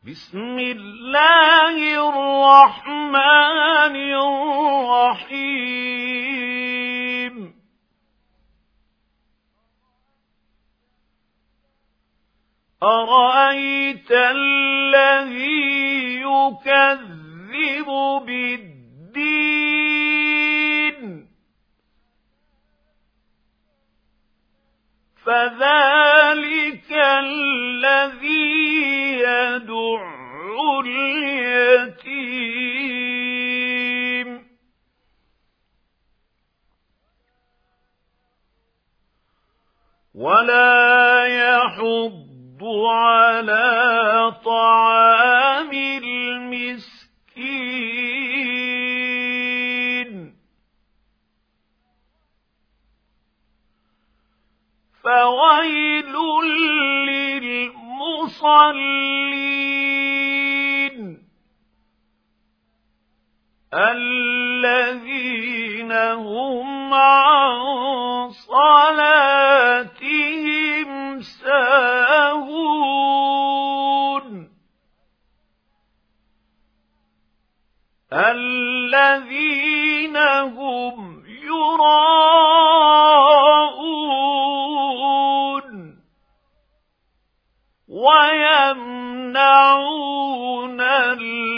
بسم الله الرحمن الرحيم أرأيت الذي يكذب بالدين فذلك الذي يدع اليتيم ولا يحض على طعام المسكين فويل للمصلين الذين هم عن صلاتهم ساهون الذين هم يراءون ويمنعون